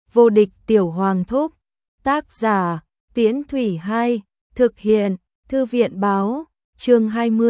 Vô địch tiểu hoàng thúc. Tác giả, Tiễn Thủy 2, thực hiện, Thư viện báo, chương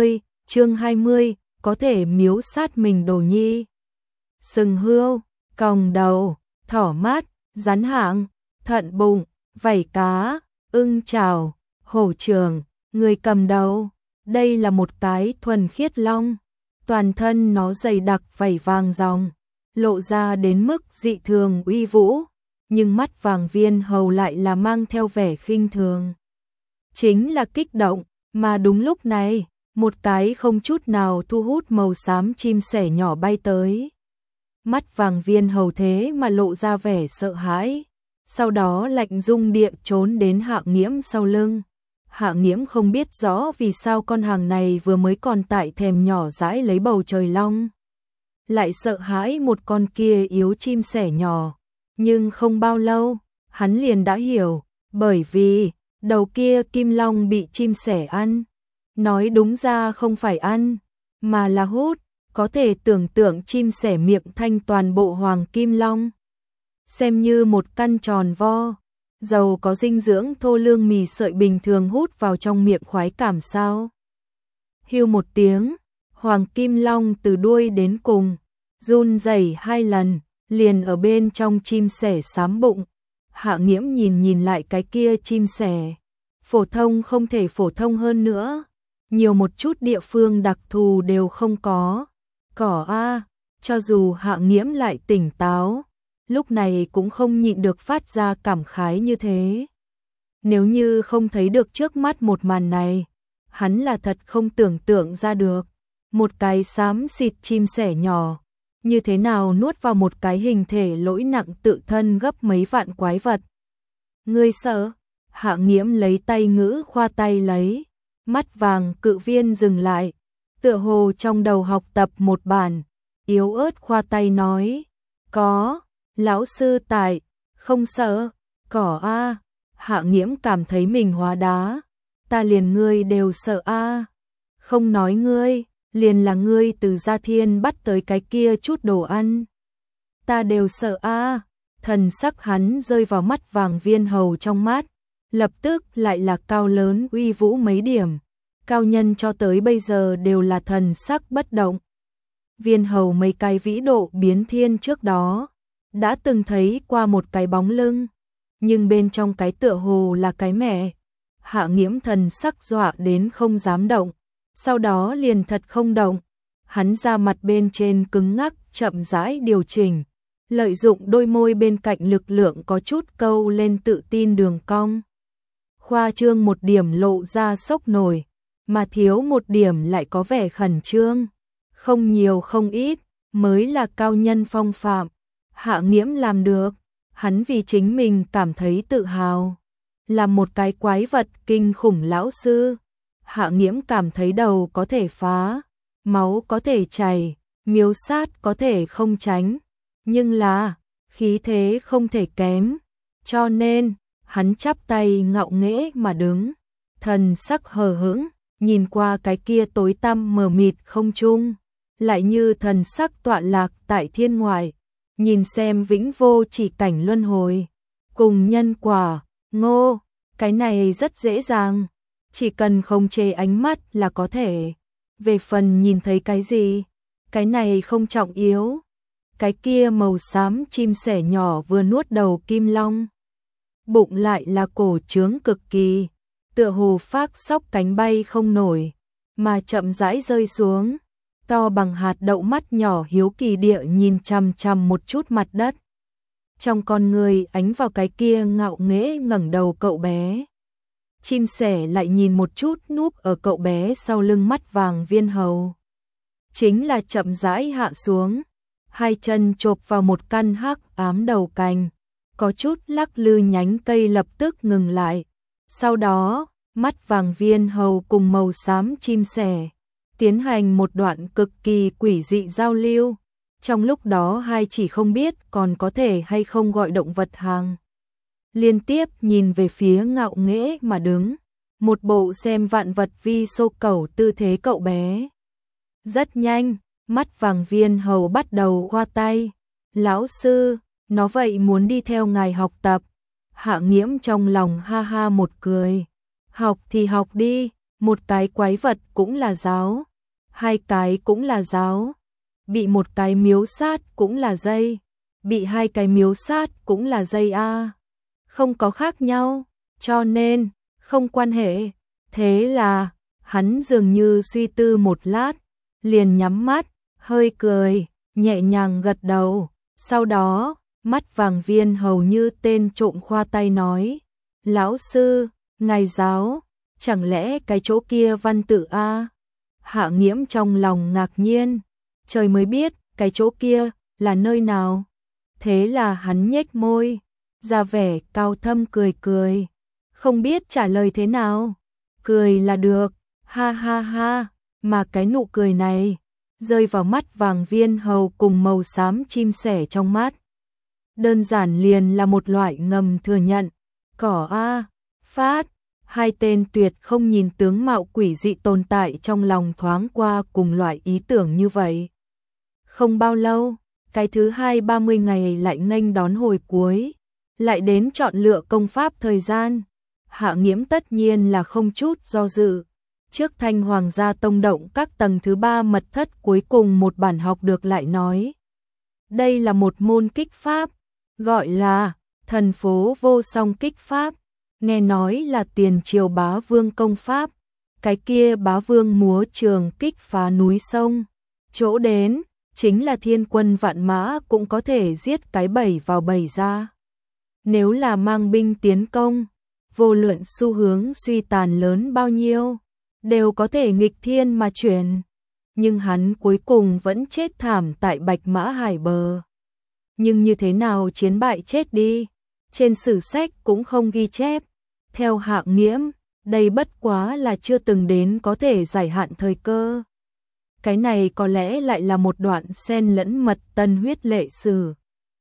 20, có thể miếu sát mình đồ nhi. Sừng hươu, còng đầu, thỏ mắt, rắn hạng, thận bụng, vảy cá, ưng chảo, hổ trường, người cầm đầu. Đây là một cái thuần khiết long. Toàn thân nó dày đặc vảy vàng ròng, lộ ra đến mức dị thường uy vũ, nhưng mắt Vàng Viên Hầu lại là mang theo vẻ khinh thường. Chính là kích động, mà đúng lúc này, một cái không chút nào thu hút màu xám chim sẻ nhỏ bay tới. Mắt Vàng Viên Hầu thế mà lộ ra vẻ sợ hãi, sau đó lạnh rung địa trốn đến Hạ Nghiễm sau lưng. Hạ Nghiễm không biết rõ vì sao con hàng này vừa mới còn tại thèm nhỏ dãi lấy bầu trời long, lại sợ hãi một con kia yếu chim sẻ nhỏ. Nhưng không bao lâu, hắn liền đã hiểu, bởi vì đầu kia kim long bị chim sẻ ăn. Nói đúng ra không phải ăn, mà là hút, có thể tưởng tượng chim sẻ miệng thanh toàn bộ hoàng kim long. Xem như một căn tròn vo, dầu có dinh dưỡng thô lương mì sợi bình thường hút vào trong miệng khoái cảm sao. Hưu một tiếng, hoàng kim long từ đuôi đến cùng, run rẩy 2 lần, liền ở bên trong chim sẻ xám bụng. Hạ Nghiễm nhìn lại cái kia chim sẻ, phổ thông không thể phổ thông hơn nữa, nhiều một chút địa phương đặc thù đều không có. Cỏ a, cho dù Hạ Nghiễm lại tỉnh táo, lúc này cũng không nhịn được phát ra cảm khái như thế. Nếu như không thấy được trước mắt một màn này, hắn là thật không tưởng tượng ra được, một cái xám xịt chim sẻ nhỏ như thế nào nuốt vào một cái hình thể lỗi nặng tự thân gấp mấy vạn quái vật. Ngươi sợ? Hạ Nghiễm lấy tay ngữ khoa tay lấy, mắt Vàng Cự Viên dừng lại, tựa hồ trong đầu học tập một bản, yếu ớt khoa tay nói, có, lão sư tại, không sợ. Cỏ a. Hạ Nghiễm cảm thấy mình hóa đá, ta liền ngươi đều sợ a. Không nói ngươi, liền là ngươi từ Gia Thiên bắt tới cái kia chút đồ ăn, ta đều sợ a. Thần sắc hắn rơi vào mắt Vàng Viên Hầu trong mắt, lập tức lại là cao lớn uy vũ mấy điểm. Cao nhân cho tới bây giờ đều là thần sắc bất động. Viên Hầu mấy cái vĩ độ biến thiên trước đó đã từng thấy qua một cái bóng lưng, nhưng bên trong cái tựa hồ là cái mẹ. Hạ Nghiễm thần sắc dọa đến không dám động, sau đó liền thật không động. Hắn ra mặt bên trên cứng ngắc, chậm rãi điều chỉnh, lợi dụng đôi môi bên cạnh lực lượng có chút câu lên tự tin đường cong. Khoa trương một điểm lộ ra sốc nổi, mà thiếu một điểm lại có vẻ khẩn trương. Không nhiều không ít, mới là cao nhân phong phạm. Hạ Nghiễm làm được, hắn vì chính mình cảm thấy tự hào. Là một cái quái vật kinh khủng lão sư. Hạ Nghiễm cảm thấy đầu có thể phá, máu có thể chảy, miếu sát có thể không tránh, nhưng là khí thế không thể kém. Cho nên, hắn chắp tay ngạo nghễ mà đứng, thần sắc hờ hững, nhìn qua cái kia tối tăm mờ mịt không trung, lại như thần sắc tọa lạc tại thiên ngoại, nhìn xem vĩnh vô chỉ cảnh luân hồi, cùng nhân quả, ngô, cái này rất dễ dàng, chỉ cần không chê ánh mắt là có thể. Về phần nhìn thấy cái gì, cái này không trọng yếu. Cái kia màu xám chim sẻ nhỏ vừa nuốt đầu kim long, bụng lại là cổ trướng cực kỳ, tựa hồ phác sóc cánh bay không nổi, mà chậm rãi rơi xuống, to bằng hạt đậu mắt nhỏ hiếu kỳ địa nhìn chằm chằm một chút mặt đất. Trong con người ánh vào cái kia ngạo nghễ ngẩng đầu cậu bé. Chim sẻ lại nhìn một chút núp ở cậu bé sau lưng mắt Vàng Viên Hầu. Chính là chậm rãi hạ xuống, hai chân chộp vào một căn hắc ám đầu cành, có chút lắc lư nhánh cây lập tức ngừng lại. Sau đó, mắt Vàng Viên Hầu cùng màu xám chim sẻ tiến hành một đoạn cực kỳ quỷ dị giao lưu. Trong lúc đó hai chỉ không biết còn có thể hay không gọi động vật hàng. Liên tiếp nhìn về phía ngạo nghễ mà đứng, một bộ xem vạn vật vi xô cẩu tư thế cậu bé. Rất nhanh, mắt Vàng Viên Hầu bắt đầu khoa tay. Lão sư, Nó vậy muốn đi theo ngài học tập. Hạ Nghiễm trong lòng ha ha một cười. Học thì học đi, một cái quái vật cũng là giáo, hai cái cũng là giáo, bị một cái miếu sát cũng là dây, bị hai cái miếu sát cũng là dây a. Không có khác nhau, cho nên không quan hệ. Thế là hắn dường như suy tư một lát, liền nhắm mắt, hơi cười, nhẹ nhàng gật đầu. Sau đó, mắt Vàng Viên hầu như tên trộm khoa tay nói: "Lão sư, ngài giáo, chẳng lẽ cái chỗ kia văn tự a?" Hạ Nghiễm trong lòng ngạc nhiên, trời mới biết cái chỗ kia là nơi nào. Thế là hắn nhếch môi, ra vẻ cao thâm cười cười, không biết trả lời thế nào. Cười là được, ha ha ha, mà cái nụ cười này rơi vào mắt Vàng Viên hầu cùng màu xám chim sẻ trong mắt. Đơn giản liền là một loại ngầm thừa nhận, cỏ a, phát. Hai tên tuyệt không nhìn tướng mạo quỷ dị tồn tại trong lòng thoáng qua cùng loại ý tưởng như vậy. Không bao lâu, cái thứ 30 ngày lại nghênh đón hồi cuối, lại đến chọn lựa công pháp thời gian. Hạ Nghiễm tất nhiên là không chút do dự. Trước Thanh Hoàng gia tông động các tầng thứ 3 mật thất cuối cùng một bản học được lại nói. Đây là một môn kích pháp, gọi là Thần Phố Vô Song Kích Pháp. Nghe nói là tiền triều bá vương công pháp, cái kia bá vương múa trường kích phá núi sông, chỗ đến chính là thiên quân vạn mã cũng có thể giết cái bầy vào bầy ra. Nếu là mang binh tiến công, vô luận xu hướng suy tàn lớn bao nhiêu, đều có thể nghịch thiên mà chuyển. Nhưng hắn cuối cùng vẫn chết thảm tại Bạch Mã Hải bờ. Nhưng như thế nào chiến bại chết đi, trên sử sách cũng không ghi chép. Theo Hạ Nghiễm, đây bất quá là chưa từng đến có thể giải hạn thời cơ. Cái này có lẽ lại là một đoạn xen lẫn mật tân huyết lệ sử,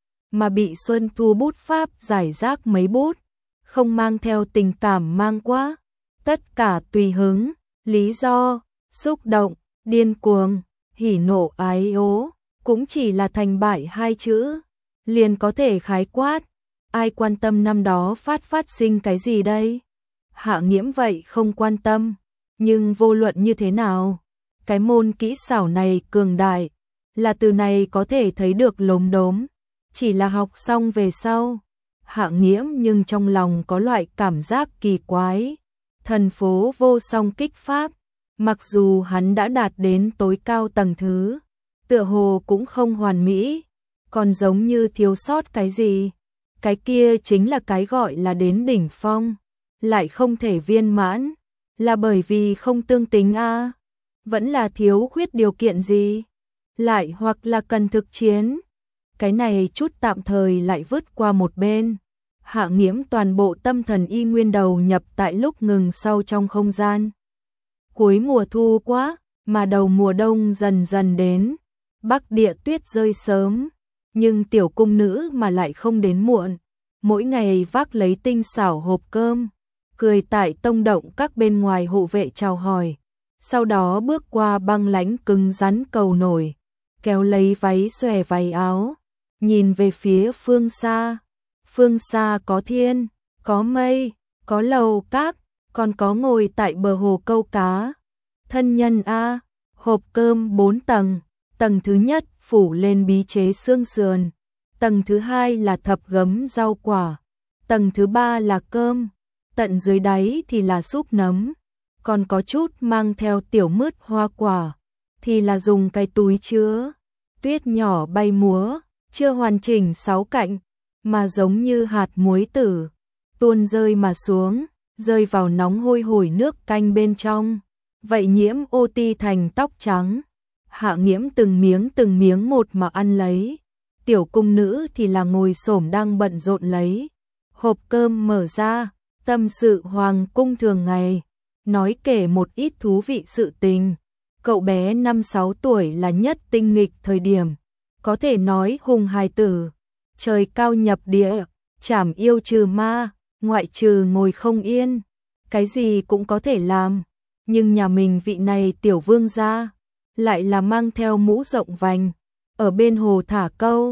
mà bị Xuân Thu bút pháp giải rác mấy bút, không mang theo tình cảm mang quá. Tất cả tùy hứng, lý do, xúc động, điên cuồng, hỉ nộ ái ố, cũng chỉ là thành bại hai chữ, liền có thể khái quát. Ai quan tâm năm đó phát sinh cái gì đây? Hạ Nghiễm vậy không quan tâm, nhưng vô luận như thế nào, cái môn kỹ xảo này cường đại, là từ này có thể thấy được lốm đốm. Chỉ là học xong về sau, Hạ Nghiễm nhưng trong lòng có loại cảm giác kỳ quái. Thần Phố Vô Song Kích Pháp, mặc dù hắn đã đạt đến tối cao tầng thứ, tựa hồ cũng không hoàn mỹ, còn giống như thiếu sót cái gì. Cái kia chính là cái gọi là đến đỉnh phong, lại không thể viên mãn, là bởi vì không tương tính a, vẫn là thiếu khuyết điều kiện gì, lại hoặc là cần thực chiến. Cái này chút tạm thời lại vứt qua một bên. Hạ Nghiễm toàn bộ tâm thần y nguyên đầu nhập tại lúc ngừng sau trong không gian. Cuối mùa thu quá, mà đầu mùa đông dần dần đến, Bắc Địa tuyết rơi sớm. Nhưng tiểu cung nữ mà lại không đến muộn, mỗi ngày vác lấy tinh xảo hộp cơm, cười tại tông động các bên ngoài hộ vệ chào hỏi, sau đó bước qua băng lãnh cứng rắn cầu nổi, kéo lấy váy xòe váy áo, nhìn về phía phương xa. Phương xa có thiên, có mây, có lầu các, còn có ngồi tại bờ hồ câu cá. Thân nhân a, hộp cơm 4 tầng, tầng thứ nhất phủ lên bí chế xương sườn, tầng thứ hai là thập gấm rau quả, tầng thứ ba là cơm, tận dưới đáy thì là súp nấm, còn có chút mang theo tiểu mứt hoa quả, thì là dùng cái túi chứa. Tuyết nhỏ bay múa, chưa hoàn chỉnh 6 cạnh, mà giống như hạt muối tử, tuôn rơi mà xuống, rơi vào nóng hôi hổi nước canh bên trong. Vậy Nhiễm ô ti thành tóc trắng. Hạ Nghiễm từng miếng một mà ăn lấy. Tiểu cung nữ thì là ngồi xổm đang bận rộn lấy. Hộp cơm mở ra, tâm sự hoàng cung thường ngày, nói kể một ít thú vị sự tình. Cậu bé 5-6 tuổi là nhất tinh nghịch thời điểm, có thể nói hùng hài tử, trời cao nhập địa, trảm yêu trừ ma, ngoại trừ ngồi không yên, cái gì cũng có thể làm. Nhưng nhà mình vị này tiểu vương gia lại là mang theo mũ rộng vành, ở bên hồ thả câu,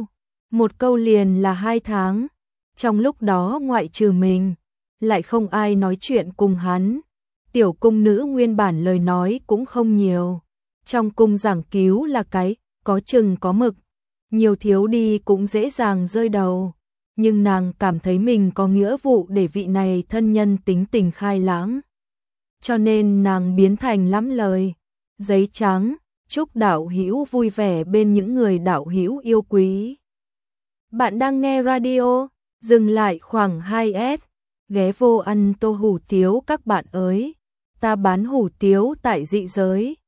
một câu liền là 2 tháng. Trong lúc đó ngoại trừ mình, lại không ai nói chuyện cùng hắn. Tiểu cung nữ nguyên bản lời nói cũng không nhiều. Trong cung giảng cứu là cái, có chừng có mực. Nhiều thiếu đi cũng dễ dàng rơi đầu. Nhưng nàng cảm thấy mình có nghĩa vụ để vị này thân nhân tính tình khai lãng. Cho nên nàng biến thành lắm lời. Giấy trắng, chúc đạo hữu vui vẻ bên những người đạo hữu yêu quý. Bạn đang nghe radio, dừng lại khoảng 2S, ghé vô ăn tô hủ tiếu các bạn ơi. Ta bán hủ tiếu tại dị giới.